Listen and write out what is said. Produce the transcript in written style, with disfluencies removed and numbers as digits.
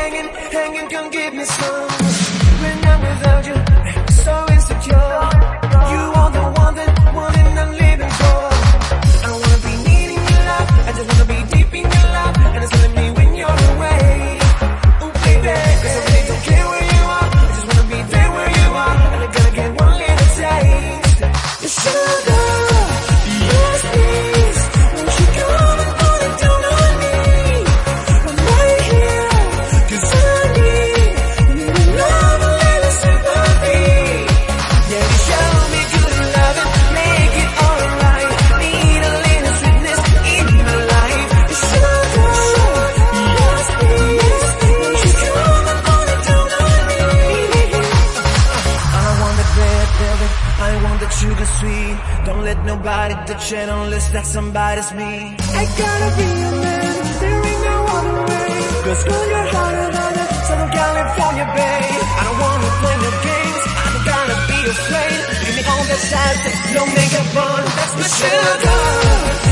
hanging, come give me some. When I'm without you, so insecure. You are the one that wanting I'm living for. I don't wanna be needing your love, I just wanna be deep in your love, and it's telling me when you're away. Oh baby, 'cause I really don't care where you are, I just wanna be there where you are, and I'm gonna get one little taste. Your sugar. Sugar sweet, don't let nobody touch it unless that somebody's me. I gotta be a man, there ain't no other way. 'Cause girl, you're hotter than a Southern California bay. I don't wanna play no games, I don't gotta be afraid. Give me all that size, no makeup on, that's my sugar.